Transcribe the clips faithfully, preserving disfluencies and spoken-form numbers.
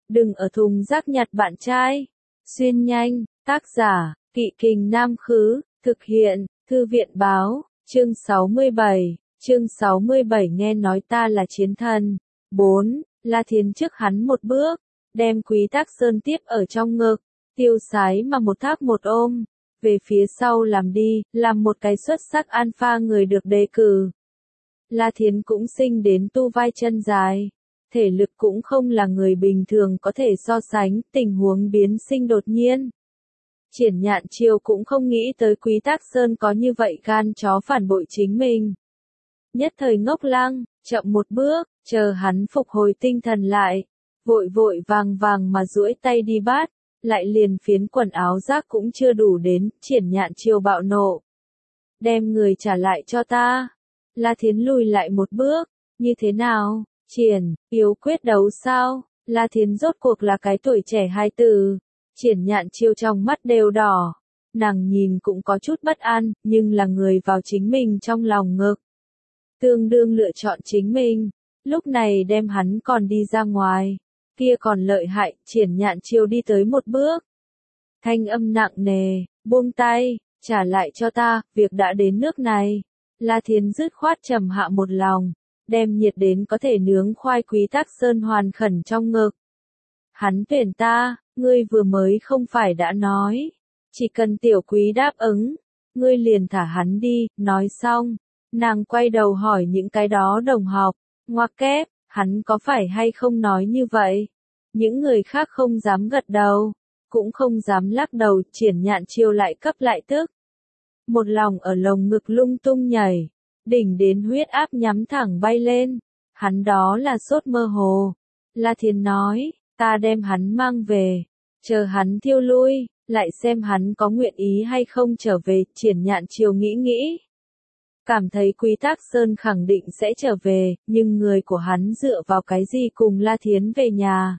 Đừng ở thùng rác nhặt bạn trai. Xuyên nhanh, tác giả, Kỵ Kình Nam Khứ, thực hiện, Thư viện Báo, chương sáu mươi bảy, chương sáu mươi bảy nghe nói ta là chiến thần. bốn. La Thiến trước hắn một bước, đem Quý Tác Sơn tiếp ở trong ngực, tiêu sái mà một tháp một ôm, về phía sau làm đi, làm một cái xuất sắc alpha người được đề cử. La Thiến cũng sinh đến tu vai chân dài, thể lực cũng không là người bình thường có thể so sánh, tình huống biến sinh đột nhiên. Triển Nhạn Chiêu cũng không nghĩ tới Quý Tác Sơn có như vậy gan chó phản bội chính mình. Nhất thời ngốc lăng, chậm một bước, chờ hắn phục hồi tinh thần lại, vội vội vàng vàng mà duỗi tay đi bắt, lại liền phiến quần áo rác cũng chưa đủ đến, Triển Nhạn Chiêu bạo nộ. Đem người trả lại cho ta. La Thiến lùi lại một bước, như thế nào, Triển, yếu quyết đấu sao? La Thiến rốt cuộc là cái tuổi trẻ hai từ. Triển Nhạn Chiêu trong mắt đều đỏ, nàng nhìn cũng có chút bất an, nhưng là người vào chính mình trong lòng ngực. Tương đương lựa chọn chính mình, lúc này đem hắn còn đi ra ngoài, kia còn lợi hại, Triển Nhạn Chiêu đi tới một bước. Thanh âm nặng nề, buông tay, trả lại cho ta, việc đã đến nước này. La Thiến dứt khoát trầm hạ một lòng, đem nhiệt đến có thể nướng khoai Quý Tác Sơn hoàn khẩn trong ngực. Hắn tuyển ta, ngươi vừa mới không phải đã nói, chỉ cần tiểu quý đáp ứng, ngươi liền thả hắn đi, nói xong, nàng quay đầu hỏi những cái đó đồng học, ngoặc kép, hắn có phải hay không nói như vậy? Những người khác không dám gật đầu, cũng không dám lắc đầu, Triển Nhạn Chiêu lại cấp lại tức. Một lòng ở lồng ngực lung tung nhảy, đỉnh đến huyết áp nhắm thẳng bay lên, hắn đó là sốt mơ hồ. La Thiến nói, ta đem hắn mang về, chờ hắn thiêu lui, lại xem hắn có nguyện ý hay không trở về, Triển Nhạn Chiêu nghĩ nghĩ. Cảm thấy Quý Tác Sơn khẳng định sẽ trở về, nhưng người của hắn dựa vào cái gì cùng La Thiến về nhà.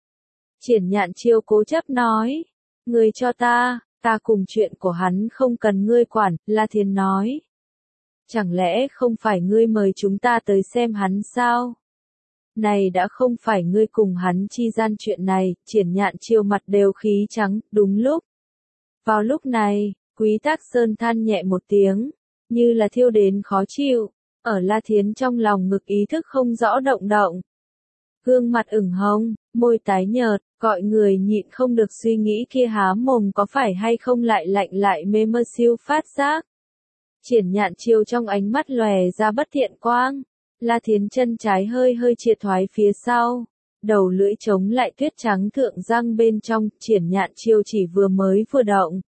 Triển Nhạn Chiêu cố chấp nói, ngươi cho ta, ta cùng chuyện của hắn không cần ngươi quản, La Thiến nói. Chẳng lẽ không phải ngươi mời chúng ta tới xem hắn sao? Này đã không phải ngươi cùng hắn chi gian chuyện này, Triển Nhạn Chiêu mặt đều khí trắng, đúng lúc. Vào lúc này, Quý Tác Sơn than nhẹ một tiếng, như là thiêu đến khó chịu, ở La Thiến trong lòng ngực ý thức không rõ động động. Gương mặt ửng hồng, môi tái nhợt, gọi người nhịn không được suy nghĩ kia há mồm có phải hay không lại lạnh lại mê mơ siêu phát giác. Triển Nhạn Chiêu trong ánh mắt lòe ra bất thiện quang, La Thiến chân trái hơi hơi triệt thoái phía sau, đầu lưỡi chống lại tuyết trắng thượng răng bên trong, Triển Nhạn Chiêu chỉ vừa mới vừa động.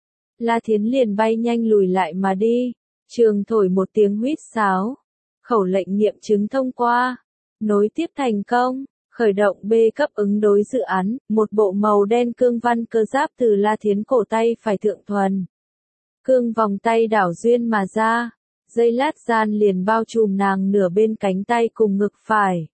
La Thiến liền bay nhanh lùi lại mà đi, trường thổi một tiếng huýt sáo, khẩu lệnh nghiệm chứng thông qua, nối tiếp thành công, khởi động B cấp ứng đối dự án, một bộ màu đen cương văn cơ giáp từ La Thiến cổ tay phải thượng thuần. Cương vòng tay đảo duyên mà ra, dây lát gian liền bao trùm nàng nửa bên cánh tay cùng ngực phải.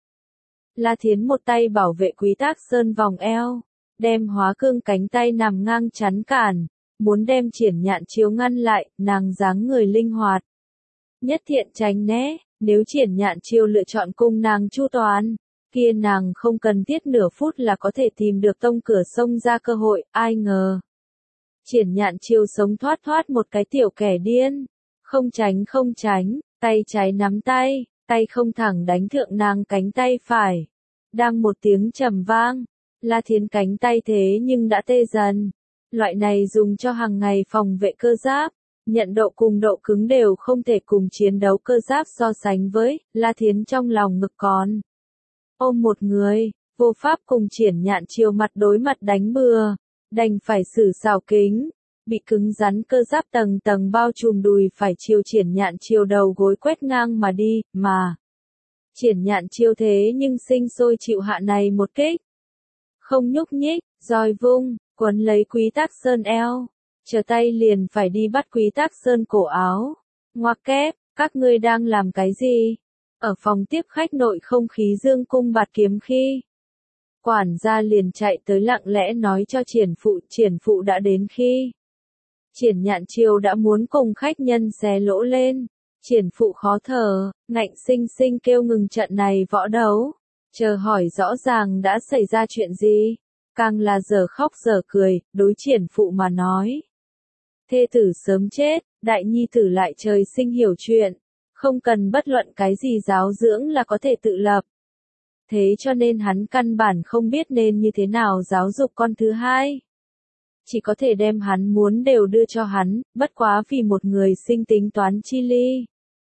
La Thiến một tay bảo vệ Quý Tác Sơn vòng eo, đem hóa cương cánh tay nằm ngang chắn cản, muốn đem Triển Nhạn Chiêu ngăn lại, nàng dáng người linh hoạt. Nhất thiện tránh né, nếu Triển Nhạn Chiêu lựa chọn cung nàng chu toàn, kia nàng không cần thiết nửa phút là có thể tìm được tông cửa sông ra cơ hội, ai ngờ. Triển Nhạn Chiêu sống thoát thoát một cái tiểu kẻ điên, không tránh không tránh, tay trái nắm tay, tay không thẳng đánh thượng nàng cánh tay phải. Đang một tiếng trầm vang, La Thiến cánh tay thế nhưng đã tê dần. Loại này dùng cho hàng ngày phòng vệ cơ giáp, nhận độ cùng độ cứng đều không thể cùng chiến đấu cơ giáp so sánh với, La Thiến trong lòng ngực còn ôm một người, vô pháp cùng Triển Nhạn Chiêu mặt đối mặt đánh bừa, đành phải sử xảo kính, bị cứng rắn cơ giáp tầng tầng bao trùm đùi phải chiều Triển Nhạn Chiêu đầu gối quét ngang mà đi, mà Triển Nhạn Chiêu thế nhưng sinh sôi chịu hạ này một kích. Không nhúc nhích, roi vung, quấn lấy Quý Tác Sơn eo, trở tay liền phải đi bắt Quý Tác Sơn cổ áo. Ngoặc kép, các ngươi đang làm cái gì? Ở phòng tiếp khách nội không khí dương cung bạt kiếm khi. Quản gia liền chạy tới lặng lẽ nói cho Triển phụ, Triển phụ đã đến khi. Triển Nhạn Chiêu đã muốn cùng khách nhân xé lỗ lên. Triển phụ khó thở, ngạnh sinh sinh kêu ngừng trận này võ đấu. Chờ hỏi rõ ràng đã xảy ra chuyện gì, càng là giờ khóc giờ cười, đối triển phụ mà nói. Thê tử sớm chết, đại nhi tử lại trời sinh hiểu chuyện, không cần bất luận cái gì giáo dưỡng là có thể tự lập. Thế cho nên hắn căn bản không biết nên như thế nào giáo dục con thứ hai. Chỉ có thể đem hắn muốn đều đưa cho hắn, bất quá vì một người sinh tính toán chi ly.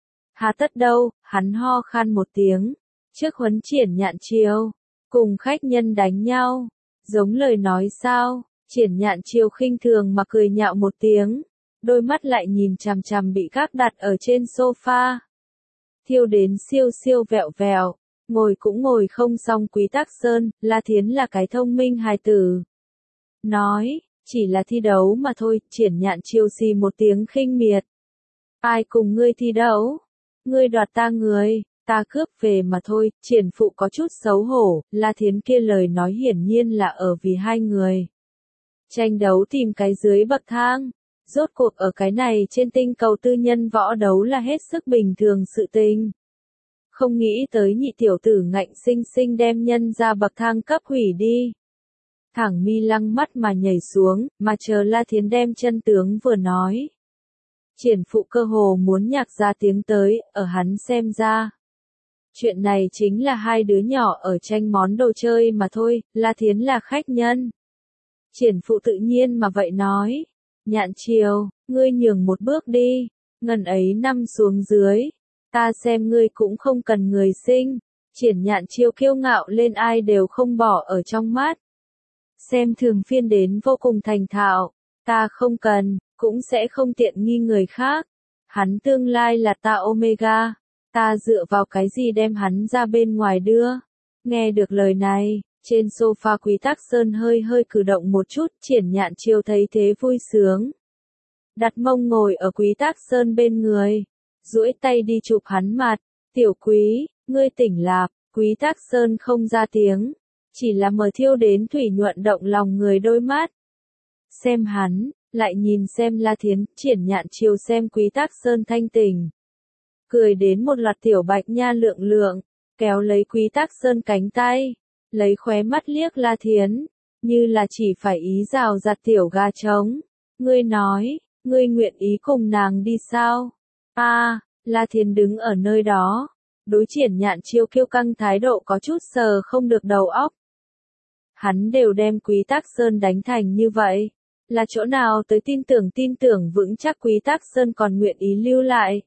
Hà tất đâu, hắn ho khan một tiếng, trước huấn Triển Nhạn Chiêu, cùng khách nhân đánh nhau, giống lời nói sao, Triển Nhạn Chiêu khinh thường mà cười nhạo một tiếng, đôi mắt lại nhìn chằm chằm bị các đặt ở trên sofa. Thiêu đến siêu siêu vẹo vẹo, ngồi cũng ngồi không xong Quý Tắc Sơn, La Thiến là cái thông minh hài tử. Nói, chỉ là thi đấu mà thôi, Triển Nhạn Chiêu xì một tiếng khinh miệt. Ai cùng ngươi thi đấu? Ngươi đoạt ta người, ta cướp về mà thôi, Triển phụ có chút xấu hổ, La Thiến kia lời nói hiển nhiên là ở vì hai người. Tranh đấu tìm cái dưới bậc thang, rốt cuộc ở cái này trên tinh cầu tư nhân võ đấu là hết sức bình thường sự tình. Không nghĩ tới nhị tiểu tử ngạnh sinh sinh đem nhân ra bậc thang cấp hủy đi. Thẳng mi lăng mắt mà nhảy xuống, mà chờ La Thiến đem chân tướng vừa nói. Triển phụ cơ hồ muốn nhạc ra tiếng tới, ở hắn xem ra. Chuyện này chính là hai đứa nhỏ ở tranh món đồ chơi mà thôi, La Thiến là khách nhân. Triển phụ tự nhiên mà vậy nói. Nhạn Chiêu, ngươi nhường một bước đi, ngần ấy năm xuống dưới. Ta xem ngươi cũng không cần người sinh. Triển Nhạn Chiêu kiêu ngạo lên ai đều không bỏ ở trong mắt. Xem thường phiên đến vô cùng thành thạo. Ta không cần, cũng sẽ không tiện nghi người khác. Hắn tương lai là ta Omega. Ta dựa vào cái gì đem hắn ra bên ngoài đưa. Nghe được lời này, trên sofa Quý Tắc Sơn hơi hơi cử động một chút, Triển Nhạn Chiêu thấy thế vui sướng. Đặt mông ngồi ở Quý Tắc Sơn bên người, duỗi tay đi chụp hắn mặt. Tiểu Quý, ngươi tỉnh lạc, Quý Tắc Sơn không ra tiếng, chỉ là mờ thiêu đến thủy nhuận động lòng người đôi mắt. Xem hắn, lại nhìn xem La Thiến, Triển Nhạn Chiêu xem Quý Tắc Sơn thanh tỉnh. Cười đến một loạt tiểu bạch nha lượng lượng, kéo lấy Quý Tắc Sơn cánh tay, lấy khóe mắt liếc La Thiến, như là chỉ phải ý rào rạt tiểu gà trống. Ngươi nói, ngươi nguyện ý cùng nàng đi sao? A, à, La Thiến đứng ở nơi đó, đối Triển Nhạn Chiêu kiêu căng thái độ có chút sờ không được đầu óc. Hắn đều đem Quý Tắc Sơn đánh thành như vậy, là chỗ nào tới tin tưởng tin tưởng vững chắc Quý Tắc Sơn còn nguyện ý lưu lại.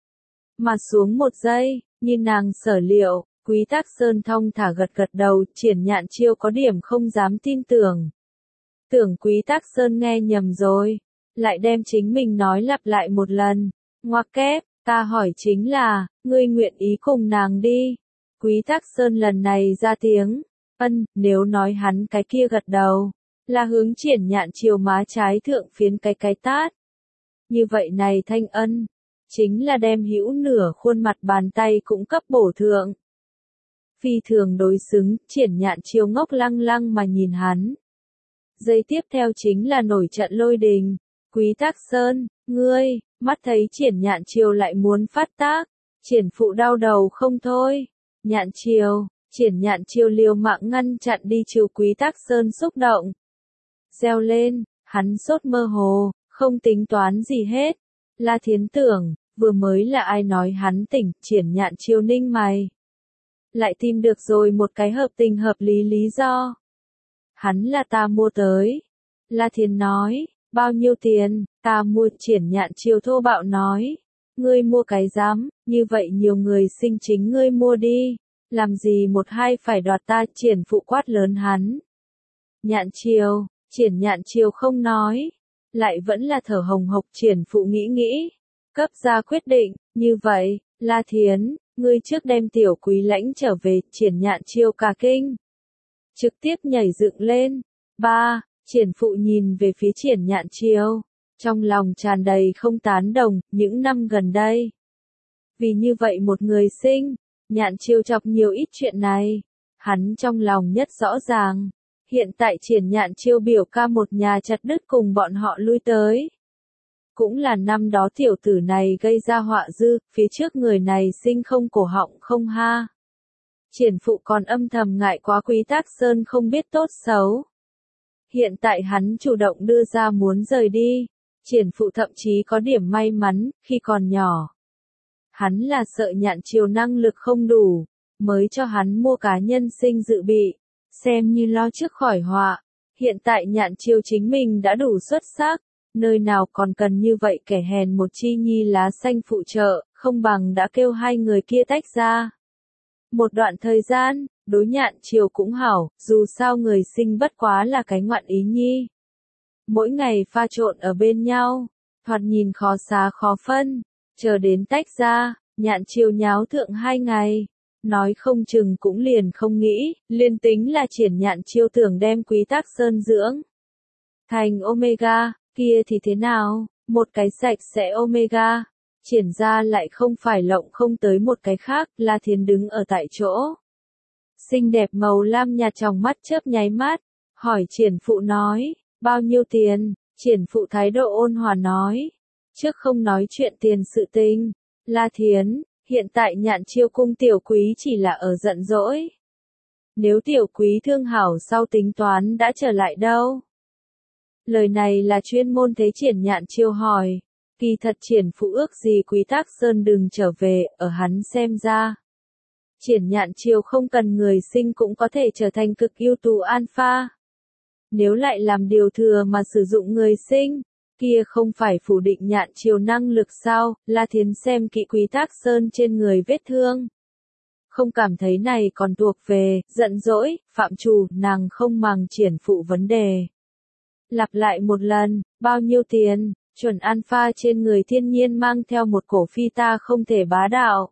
Mà xuống một giây, như nàng sở liệu, Quý Tắc Sơn thong thả gật gật đầu, Triển Nhạn Chiêu có điểm không dám tin tưởng. Tưởng Quý Tắc Sơn nghe nhầm rồi, lại đem chính mình nói lặp lại một lần. Ngoặc kép, ta hỏi chính là, ngươi nguyện ý cùng nàng đi. Quý Tắc Sơn lần này ra tiếng, ân, nếu nói hắn cái kia gật đầu, là hướng Triển Nhạn Chiêu má trái thượng phiến cái cái tát. Như vậy này thanh ân, chính là đem hữu nửa khuôn mặt bàn tay cũng cấp bổ thượng. Phi thường đối xứng, Triển Nhạn Chiêu ngốc lăng lăng mà nhìn hắn. Giây tiếp theo chính là nổi trận lôi đình. Quý Tắc Sơn, ngươi, mắt thấy Triển Nhạn Chiêu lại muốn phát tác. Triển phụ đau đầu không thôi. Nhạn Chiêu, Triển Nhạn Chiêu liều mạng ngăn chặn đi chiều Quý Tắc Sơn xúc động. Reo lên, hắn sốt mơ hồ, không tính toán gì hết. La Thiến tưởng, vừa mới là ai nói hắn tỉnh, Triển Nhạn Chiêu ninh mày. Lại tìm được rồi một cái hợp tình hợp lý lý do. Hắn là ta mua tới. La Thiến nói, bao nhiêu tiền, ta mua, Triển Nhạn Chiêu thô bạo nói. Ngươi mua cái dám, như vậy nhiều người sinh chính ngươi mua đi. Làm gì một hai phải đoạt ta, Triển phụ quát lớn hắn. Nhạn Chiêu, Triển Nhạn Chiêu không nói. Lại vẫn là thở hồng hộc, Triển phụ nghĩ nghĩ. Cấp ra quyết định, như vậy, La Thiến, ngươi trước đem tiểu Quý lãnh trở về, Triển Nhạn Chiêu cả kinh. Trực tiếp nhảy dựng lên. Ba, Triển phụ nhìn về phía Triển Nhạn Chiêu, trong lòng tràn đầy không tán đồng, những năm gần đây. Vì như vậy một người sinh, Nhạn Chiêu chọc nhiều ít chuyện này, hắn trong lòng nhất rõ ràng. Hiện tại Triển Nhạn Chiêu biểu ca một nhà chặt đứt cùng bọn họ lui tới. Cũng là năm đó tiểu tử này gây ra họa dư, phía trước người này sinh không cổ họng không ha. Triển Phụ còn âm thầm ngại quá Quý Tác Sơn không biết tốt xấu. Hiện tại hắn chủ động đưa ra muốn rời đi. Triển Phụ thậm chí có điểm may mắn, khi còn nhỏ. Hắn là sợ Nhạn Chiều năng lực không đủ, mới cho hắn mua cá nhân sinh dự bị, xem như lo trước khỏi họa. Hiện tại Nhạn Chiều chính mình đã đủ xuất sắc, nơi nào còn cần như vậy kẻ hèn một chi nhi lá xanh phụ trợ, không bằng đã kêu hai người kia tách ra. Một đoạn thời gian, đối Nhạn Chiều cũng hảo, dù sao người sinh bất quá là cái ngoạn ý nhi. Mỗi ngày pha trộn ở bên nhau, thoạt nhìn khó xá khó phân, chờ đến tách ra, Nhạn Chiều nháo thượng hai ngày. Nói không chừng cũng liền không nghĩ, liên tính là Triển Nhạn Chiều tưởng đem Quý Tác Sơn dưỡng thành Omega, kia thì thế nào, một cái sạch sẽ Omega. Triển ra lại không phải lộng không tới một cái khác, La Thiến đứng ở tại chỗ. Xinh đẹp màu lam nhạt trong mắt chớp nháy mắt, hỏi Triển Phụ nói, bao nhiêu tiền? Triển Phụ thái độ ôn hòa nói, trước không nói chuyện tiền sự tình. La Thiến, hiện tại Nhạn Chiêu cung tiểu quý chỉ là ở giận dỗi. Nếu tiểu quý thương hảo sau tính toán đã trở lại đâu? Lời này là chuyên môn thế Triển Nhạn Chiêu hỏi. Kỳ thật Triển Phụ ước gì Quý Tác Sơn đừng trở về, ở hắn xem ra. Triển Nhạn Chiêu không cần người sinh cũng có thể trở thành cực ưu tú alpha. Nếu lại làm điều thừa mà sử dụng người sinh, kia không phải phủ định Nhạn Chiêu năng lực sao? La Thiến xem kỹ Quý Tác Sơn trên người vết thương. Không cảm thấy này còn thuộc về, giận dỗi, phạm trù, nàng không màng Triển Phụ vấn đề. Lặp lại một lần, bao nhiêu tiền? Chuẩn alpha trên người thiên nhiên mang theo một cổ phi ta không thể bá đạo.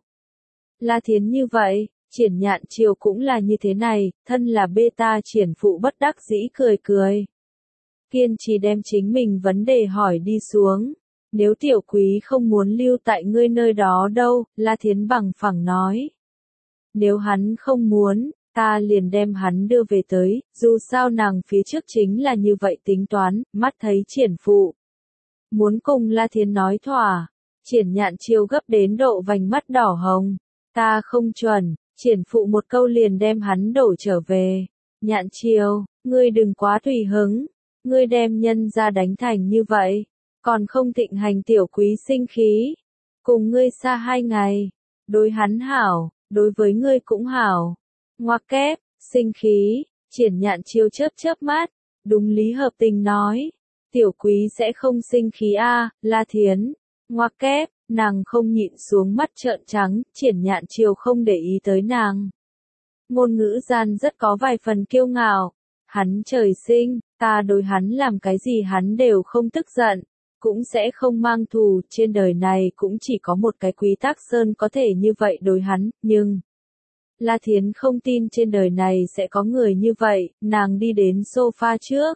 La Thiến như vậy, Triển Nhạn Chiều cũng là như thế này, thân là beta Triển Phụ bất đắc dĩ cười cười. Kiên trì đem chính mình vấn đề hỏi đi xuống. Nếu tiểu quý không muốn lưu tại ngươi nơi đó đâu, La Thiến bằng phẳng nói. Nếu hắn không muốn, ta liền đem hắn đưa về tới, dù sao nàng phía trước chính là như vậy tính toán, mắt thấy Triển Phụ. Muốn cùng La Thiến nói thỏa, Triển Nhạn Chiêu gấp đến độ vành mắt đỏ hồng. Ta không chuẩn, Triển Phụ một câu liền đem hắn đổ trở về. Nhạn Chiêu, ngươi đừng quá tùy hứng, ngươi đem nhân ra đánh thành như vậy, còn không thịnh hành tiểu quý sinh khí. Cùng ngươi xa hai ngày, đối hắn hảo, đối với ngươi cũng hảo. Ngoặc kép, sinh khí, Triển Nhạn Chiêu chớp chớp mắt, đúng lý hợp tình nói. Tiểu quý sẽ không sinh khí a, à, La Thiến. Ngoặc kép, nàng không nhịn xuống mắt trợn trắng, Triển Nhạn Chiều không để ý tới nàng. Ngôn ngữ gian rất có vài phần kiêu ngạo. Hắn trời sinh, ta đối hắn làm cái gì hắn đều không tức giận, cũng sẽ không mang thù, trên đời này cũng chỉ có một cái Quý Tác Sơn có thể như vậy đối hắn, nhưng... La Thiến không tin trên đời này sẽ có người như vậy, nàng đi đến sofa trước.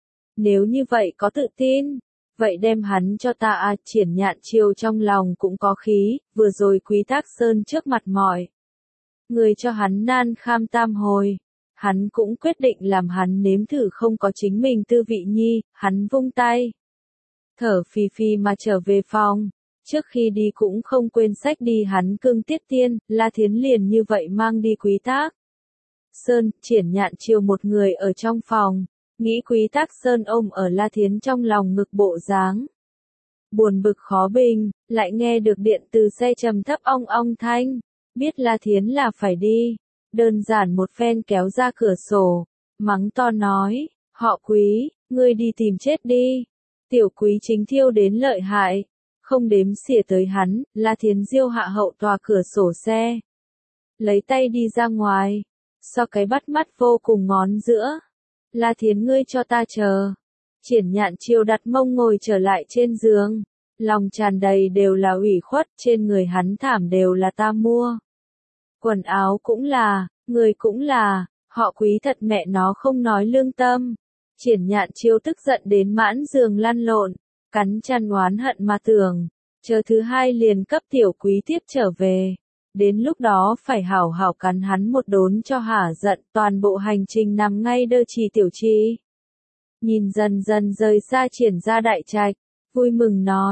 Nếu như vậy có tự tin, vậy đem hắn cho ta à, Triển Nhạn Chiêu trong lòng cũng có khí, vừa rồi Quý Tác Sơn trước mặt mọi người cho hắn nan kham tam hồi. Hắn cũng quyết định làm hắn nếm thử không có chính mình tư vị nhi, hắn vung tay. Thở phì phì mà trở về phòng, trước khi đi cũng không quên sách đi hắn cương tiết tiên, La Thiến liền như vậy mang đi Quý Tác Sơn, Triển Nhạn Chiêu một người ở trong phòng. Nghĩ Quý Tác Sơn ôm ở La Thiến trong lòng ngực bộ dáng. Buồn bực khó bình, lại nghe được điện từ xe trầm thấp ong ong thanh. Biết La Thiến là phải đi. Đơn giản một phen kéo ra cửa sổ. Mắng to nói, họ Quý, ngươi đi tìm chết đi. Tiểu Quý chính thiêu đến lợi hại. Không đếm xỉa tới hắn, La Thiến diêu hạ hậu tòa cửa sổ xe. Lấy tay đi ra ngoài. So cái bắt mắt vô cùng ngón giữa. La Thiến ngươi cho ta chờ. Triển Nhạn Chiêu đặt mông ngồi trở lại trên giường. Lòng tràn đầy đều là ủy khuất, trên người hắn thảm đều là ta mua. Quần áo cũng là, người cũng là, họ Quý thật mẹ nó không nói lương tâm. Triển Nhạn Chiêu tức giận đến mãn giường lăn lộn, cắn chăn oán hận mà tưởng. Chờ thứ hai liền cấp tiểu Quý tiếp trở về. Đến lúc đó phải hảo hảo cắn hắn một đốn cho hả giận, toàn bộ hành trình nằm ngay đơ trì tiểu trì. Nhìn dần dần rời xa Triển ra đại trạch, vui mừng nói,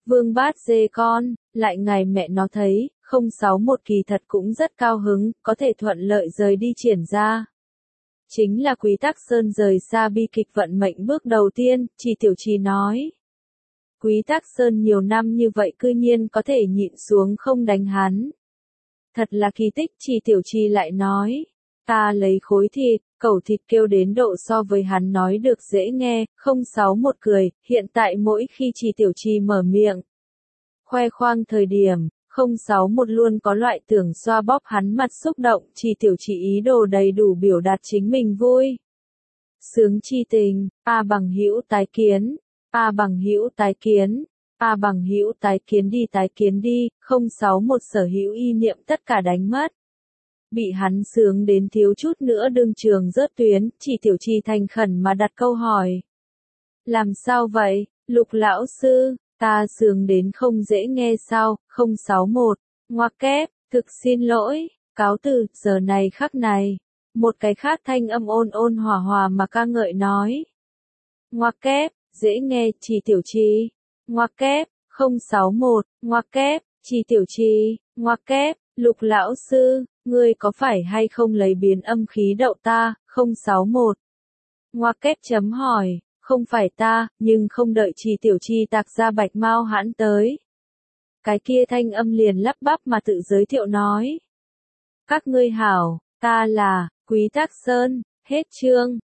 Vương Bát dê con, lại ngày mẹ nó thấy, không sáu một kỳ thật cũng rất cao hứng, có thể thuận lợi rời đi triển ra. Chính là Quý Tắc Sơn rời xa bi kịch vận mệnh bước đầu tiên, Trì Tiểu Trì nói. Quý Tắc Sơn nhiều năm như vậy cư nhiên có thể nhịn xuống không đánh hắn. Thật là kỳ tích, Trì Tiểu Trì lại nói. Ta lấy khối thịt, cẩu thịt kêu đến độ so với hắn nói được dễ nghe, không sáu một cười, hiện tại mỗi khi Trì Tiểu Trì mở miệng. Khoe khoang thời điểm, không sáu một luôn có loại tưởng xoa bóp hắn mặt xúc động, Trì Tiểu Trì ý đồ đầy đủ biểu đạt chính mình vui. Sướng chi tình, a bằng hữu tái kiến, a bằng hữu tái kiến, a bằng hữu tái kiến đi tái kiến đi, không sáu một sở hữu y niệm tất cả đánh mất. Bị hắn sướng đến thiếu chút nữa đương trường rớt tuyến, Trì Tiểu Trì thành khẩn mà đặt câu hỏi. Làm sao vậy, Lục lão sư, ta sướng đến không dễ nghe sao, không sáu một, ngoặc kép, thực xin lỗi, cáo từ, giờ này khắc này. Một cái khác thanh âm ôn ôn hòa hòa mà ca ngợi nói. Ngoặc kép, dễ nghe, Trì Tiểu Trì. Ngoặc kép, không sáu một, ngoặc kép, Trì Tiểu Trì, ngoặc kép, Lục lão sư, ngươi có phải hay không lấy biến âm khí đậu ta, không sáu một. Ngoặc kép chấm hỏi, không phải ta, nhưng không đợi Trì Tiểu Trì tạc ra bạch mau hãn tới. Cái kia thanh âm liền lắp bắp mà tự giới thiệu nói. Các ngươi hảo, ta là, Quý Tắc Sơn, hết chương.